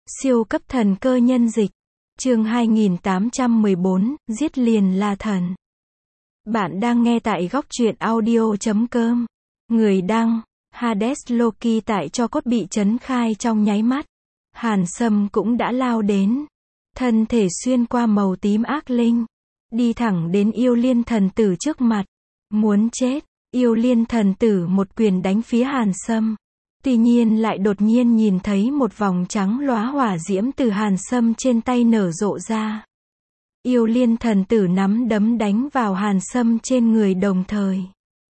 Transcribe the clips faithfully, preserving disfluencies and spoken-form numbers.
Siêu cấp thần cơ nhân dịch. Chương hai nghìn tám trăm mười bốn, giết liền là thần. Bạn đang nghe tại góc truyện audio chấm com. Người đăng, Hades Loki tại cho cốt bị chấn khai trong nháy mắt. Hàn Sâm cũng đã lao đến. Thân thể xuyên qua màu tím ác linh. Đi thẳng đến yêu liên thần tử trước mặt. Muốn chết, yêu liên thần tử một quyền đánh phía Hàn Sâm. Tuy nhiên lại đột nhiên nhìn thấy một vòng trắng lóa hỏa diễm từ Hàn Sâm trên tay nở rộ ra. Yêu liên thần tử nắm đấm đánh vào Hàn Sâm trên người đồng thời.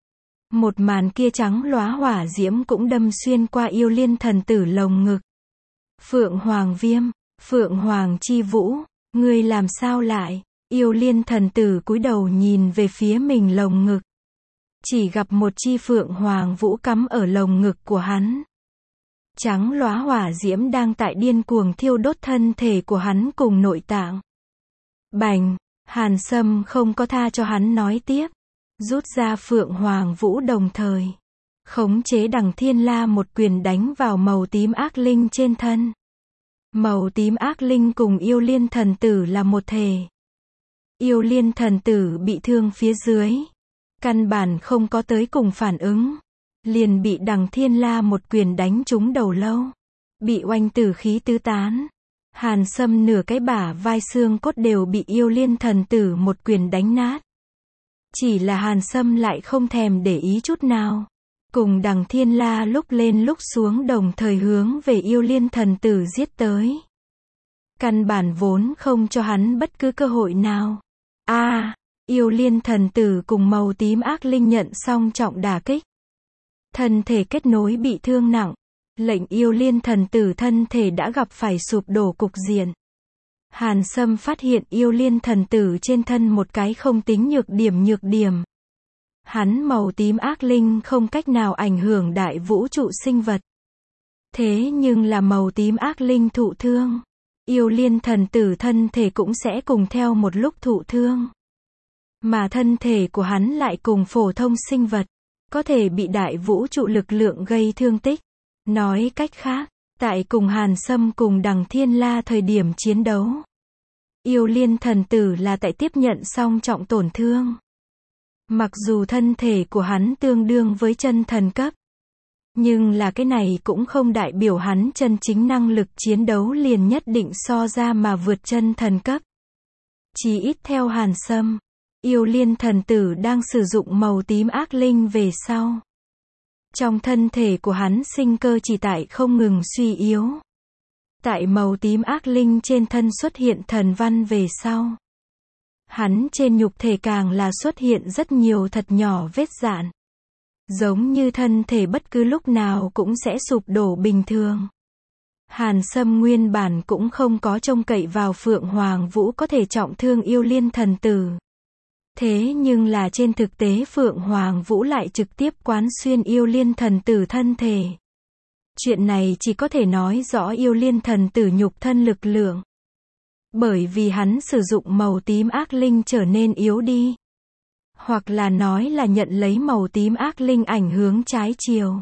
Một màn kia trắng lóa hỏa diễm cũng đâm xuyên qua yêu liên thần tử lồng ngực. Phượng Hoàng Viêm, Phượng Hoàng Chi Vũ, ngươi làm sao lại? Yêu liên thần tử cúi đầu nhìn về phía mình lồng ngực. Chỉ gặp một chi Phượng Hoàng Vũ cắm ở lồng ngực của hắn. Trắng lóa hỏa diễm đang tại điên cuồng thiêu đốt thân thể của hắn cùng nội tạng. Bành, Hàn Sâm không có tha cho hắn nói tiếp. Rút ra Phượng Hoàng Vũ đồng thời. Khống chế Đằng Thiên La một quyền đánh vào màu tím ác linh trên thân. Màu tím ác linh cùng yêu liên thần tử là một thể. Yêu liên thần tử bị thương phía dưới. Căn bản không có tới cùng phản ứng. Liền bị Đằng Thiên La một quyền đánh trúng đầu lâu. Bị oanh tử khí tứ tán. Hàn Sâm nửa cái bả vai xương cốt đều bị yêu liên thần tử một quyền đánh nát. Chỉ là Hàn Sâm lại không thèm để ý chút nào. Cùng Đằng Thiên La lúc lên lúc xuống đồng thời hướng về yêu liên thần tử giết tới. Căn bản vốn không cho hắn bất cứ cơ hội nào. A à, yêu liên thần tử cùng màu tím ác linh nhận xong trọng đả kích. Thân thể kết nối bị thương nặng. Lệnh yêu liên thần tử thân thể đã gặp phải sụp đổ cục diện. Hàn Sâm phát hiện yêu liên thần tử trên thân một cái không tính nhược điểm nhược điểm. Hắn màu tím ác linh không cách nào ảnh hưởng đại vũ trụ sinh vật. Thế nhưng là màu tím ác linh thụ thương. Yêu liên thần tử thân thể cũng sẽ cùng theo một lúc thụ thương. Mà thân thể của hắn lại cùng phổ thông sinh vật. Có thể bị đại vũ trụ lực lượng gây thương tích. Nói cách khác, tại cùng Hàn Sâm cùng Đằng Thiên La thời điểm chiến đấu. Yêu liên thần tử là tại tiếp nhận song trọng tổn thương. Mặc dù thân thể của hắn tương đương với chân thần cấp. Nhưng là cái này cũng không đại biểu hắn chân chính năng lực chiến đấu liền nhất định so ra mà vượt chân thần cấp. Chỉ ít theo Hàn Sâm. Yêu liên thần tử đang sử dụng màu tím ác linh về sau. Trong thân thể của hắn sinh cơ chỉ tại không ngừng suy yếu. Tại màu tím ác linh trên thân xuất hiện thần văn về sau. Hắn trên nhục thể càng là xuất hiện rất nhiều thật nhỏ vết rạn. Giống như thân thể bất cứ lúc nào cũng sẽ sụp đổ bình thường. Hàn Sâm nguyên bản cũng không có trông cậy vào Phượng Hoàng Vũ có thể trọng thương yêu liên thần tử. Thế nhưng là trên thực tế Phượng Hoàng Vũ lại trực tiếp quán xuyên yêu liên thần tử thân thể. Chuyện này chỉ có thể nói rõ yêu liên thần tử nhục thân lực lượng. Bởi vì hắn sử dụng màu tím ác linh trở nên yếu đi. Hoặc là nói là nhận lấy màu tím ác linh ảnh hướng trái chiều.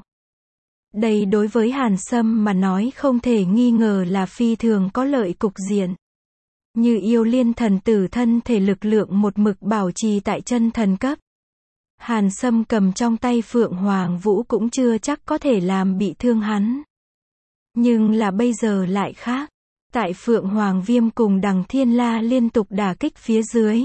Đây đối với Hàn Sâm mà nói không thể nghi ngờ là phi thường có lợi cục diện. Như yêu liên thần tử thân thể lực lượng một mực bảo trì tại chân thần cấp. Hàn Sâm cầm trong tay Phượng Hoàng Vũ cũng chưa chắc có thể làm bị thương hắn. Nhưng là bây giờ lại khác. Tại Phượng Hoàng Viêm cùng Đằng Thiên La liên tục đả kích phía dưới.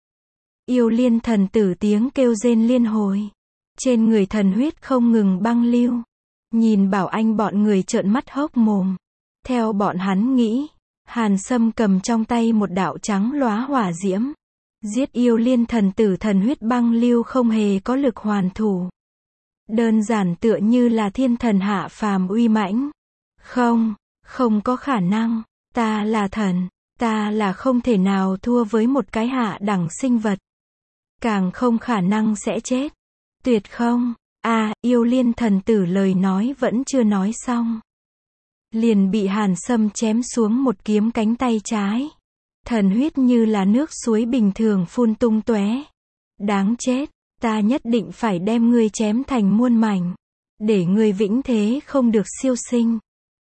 Yêu liên thần tử tiếng kêu rên liên hồi. Trên người thần huyết không ngừng băng lưu. Nhìn Bảo Anh bọn người trợn mắt hốc mồm. Theo bọn hắn nghĩ. Hàn Sâm cầm trong tay một đạo trắng lóa hỏa diễm. Giết yêu liên thần tử thần huyết băng lưu không hề có lực hoàn thủ. Đơn giản tựa như là thiên thần hạ phàm uy mãnh. Không, không có khả năng. Ta là thần. Ta là không thể nào thua với một cái hạ đẳng sinh vật. Càng không khả năng sẽ chết. Tuyệt không. A à, yêu liên thần tử lời nói vẫn chưa nói xong. Liền bị Hàn Sâm chém xuống một kiếm cánh tay trái. Thần huyết như là nước suối bình thường phun tung tóe. Đáng chết, ta nhất định phải đem ngươi chém thành muôn mảnh. Để ngươi vĩnh thế không được siêu sinh.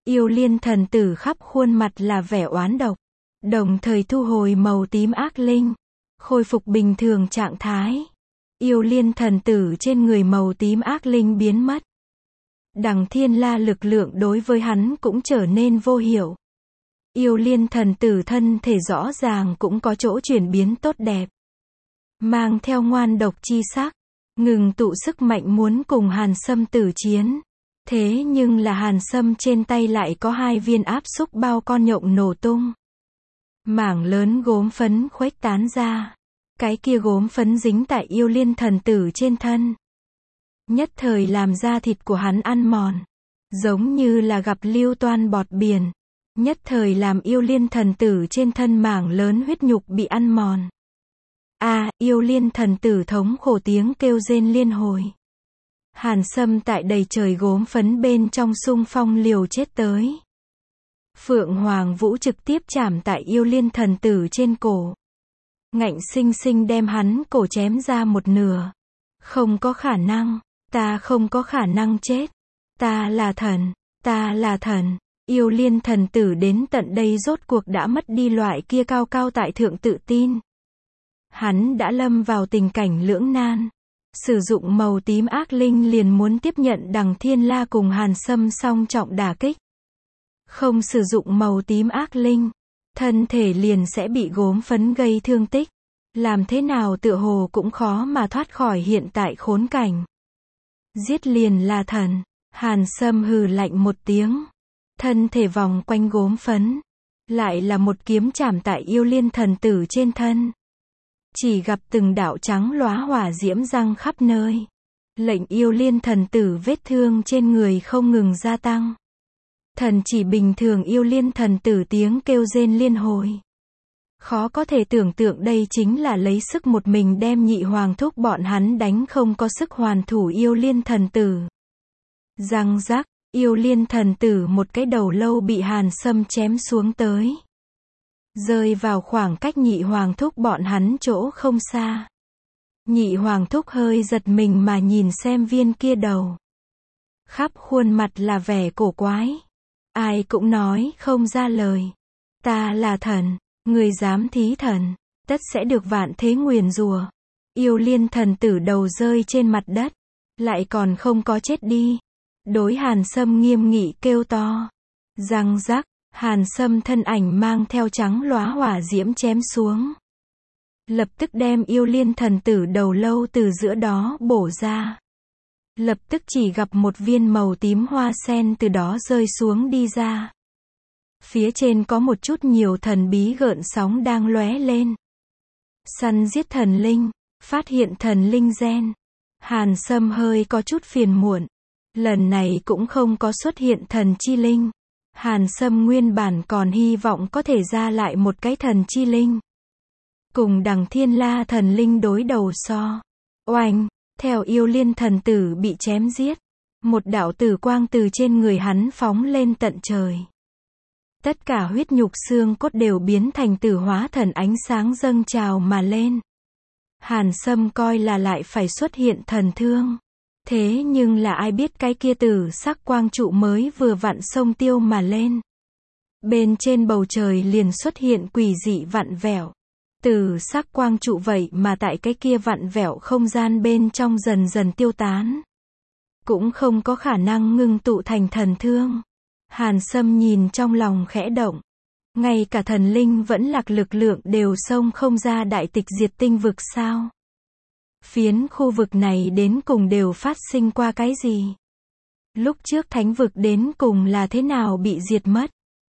Yêu Liên thần tử khắp khuôn mặt là vẻ oán độc, đồng thời thu hồi màu tím ác linh, khôi phục bình thường trạng thái. Yêu Liên thần tử trên người màu tím ác linh biến mất. Đằng Thiên La lực lượng đối với hắn cũng trở nên vô hiệu. Yêu Liên thần tử thân thể rõ ràng cũng có chỗ chuyển biến tốt đẹp. Mang theo ngoan độc chi sắc, ngừng tụ sức mạnh muốn cùng Hàn Sâm tử chiến. Thế nhưng là Hàn Sâm trên tay lại có hai viên áp xúc bao con nhộng nổ tung. Mảng lớn gốm phấn khuếch tán ra. Cái kia gốm phấn dính tại Yêu Liên thần tử trên thân. Nhất thời làm da thịt của hắn ăn mòn. Giống như là gặp lưu toan bọt biển. Nhất thời làm Yêu Liên thần tử trên thân mảng lớn huyết nhục bị ăn mòn. A, à, Yêu Liên thần tử thống khổ tiếng kêu rên liên hồi. Hàn Sâm tại đầy trời gốm phấn bên trong xung phong liều chết tới. Phượng Hoàng Vũ trực tiếp chạm tại Yêu Liên thần tử trên cổ. Ngạnh sinh sinh đem hắn cổ chém ra một nửa. Không có khả năng, ta không có khả năng chết. Ta là thần, ta là thần. Yêu Liên thần tử đến tận đây rốt cuộc đã mất đi loại kia cao cao tại thượng tự tin. Hắn đã lâm vào tình cảnh lưỡng nan. Sử dụng màu tím ác linh liền muốn tiếp nhận Đằng Thiên La cùng Hàn Sâm song trọng đả kích. Không sử dụng màu tím ác linh, thân thể liền sẽ bị gốm phấn gây thương tích. Làm thế nào tựa hồ cũng khó mà thoát khỏi hiện tại khốn cảnh. Giết liền là thần. Hàn Sâm hừ lạnh một tiếng. Thân thể vòng quanh gốm phấn. Lại là một kiếm chạm tại Yêu Liên thần tử trên thân. Chỉ gặp từng đạo trắng lóa hỏa diễm răng khắp nơi. Lệnh Yêu Liên thần tử vết thương trên người không ngừng gia tăng. Thần chỉ bình thường Yêu Liên thần tử tiếng kêu rên liên hồi. Khó có thể tưởng tượng đây chính là lấy sức một mình đem nhị hoàng thúc bọn hắn đánh không có sức hoàn thủ Yêu Liên thần tử. Răng rắc, Yêu Liên thần tử một cái đầu lâu bị Hàn Sâm chém xuống tới. Rơi vào khoảng cách nhị hoàng thúc bọn hắn chỗ không xa. Nhị hoàng thúc hơi giật mình mà nhìn xem viên kia đầu. Khắp khuôn mặt là vẻ cổ quái. Ai cũng nói không ra lời. Ta là thần, người dám thí thần, tất sẽ được vạn thế nguyền rủa. Yêu Liên thần tử đầu rơi trên mặt đất, lại còn không có chết đi. Đối Hàn Sâm nghiêm nghị kêu to. Răng rắc, Hàn Sâm thân ảnh mang theo trắng lóa hỏa diễm chém xuống. Lập tức đem Yêu Liên thần tử đầu lâu từ giữa đó bổ ra. Lập tức chỉ gặp một viên màu tím hoa sen từ đó rơi xuống đi ra. Phía trên có một chút nhiều thần bí gợn sóng đang lóe lên. Săn giết thần linh, phát hiện thần linh gen. Hàn Sâm hơi có chút phiền muộn. Lần này cũng không có xuất hiện thần chi linh. Hàn Sâm nguyên bản còn hy vọng có thể ra lại một cái thần chi linh. Cùng Đằng Thiên La thần linh đối đầu so. Oanh, theo Yêu Liên thần tử bị chém giết. Một đạo tử quang từ trên người hắn phóng lên tận trời. Tất cả huyết nhục xương cốt đều biến thành tử hóa thần ánh sáng dâng trào mà lên. Hàn Sâm coi là lại phải xuất hiện thần thương. Thế nhưng là ai biết cái kia tử sắc quang trụ mới vừa vặn xông tiêu mà lên. Bên trên bầu trời liền xuất hiện quỷ dị vặn vẹo. Tử sắc quang trụ vậy mà tại cái kia vặn vẹo không gian bên trong dần dần tiêu tán. Cũng không có khả năng ngưng tụ thành thần thương. Hàn Sâm nhìn trong lòng khẽ động. Ngay cả thần linh vẫn lạc lực lượng đều xông không ra đại tịch diệt tinh vực sao. Phiến khu vực này đến cùng đều phát sinh qua cái gì? Lúc trước thánh vực đến cùng là thế nào bị diệt mất?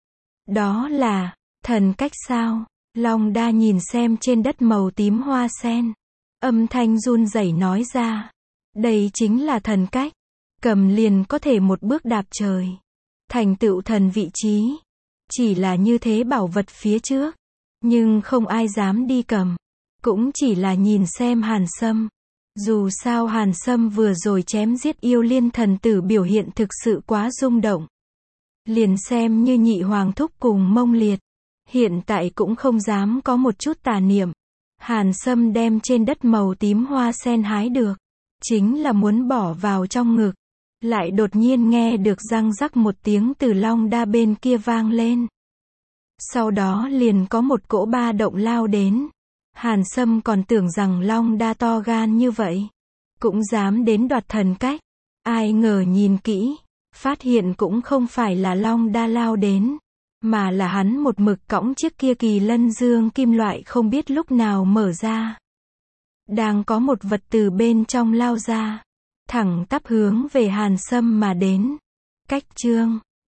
Đó là thần cách sao? Long Đa nhìn xem trên đất màu tím hoa sen. Âm thanh run rẩy nói ra. Đây chính là thần cách. Cầm liền có thể một bước đạp trời. Thành tựu thần vị trí. Chỉ là như thế bảo vật phía trước. Nhưng không ai dám đi cầm. Cũng chỉ là nhìn xem Hàn Sâm. Dù sao Hàn Sâm vừa rồi chém giết Yêu Liên thần tử biểu hiện thực sự quá rung động. Liền xem như nhị hoàng thúc cùng Mông Liệt. Hiện tại cũng không dám có một chút tà niệm. Hàn Sâm đem trên đất màu tím hoa sen hái được. Chính là muốn bỏ vào trong ngực. Lại đột nhiên nghe được răng rắc một tiếng từ long đa bên kia vang lên. Sau đó liền có một cỗ ba động lao đến. Hàn Sâm còn tưởng rằng long đa to gan như vậy, cũng dám đến đoạt thần cách. Ai ngờ nhìn kỹ, phát hiện cũng không phải là long đa lao đến, mà là hắn một mực cõng chiếc kia kỳ lân dương kim loại không biết lúc nào mở ra. Đang có một vật từ bên trong lao ra, thẳng tắp hướng về Hàn Sâm mà đến. Cách chương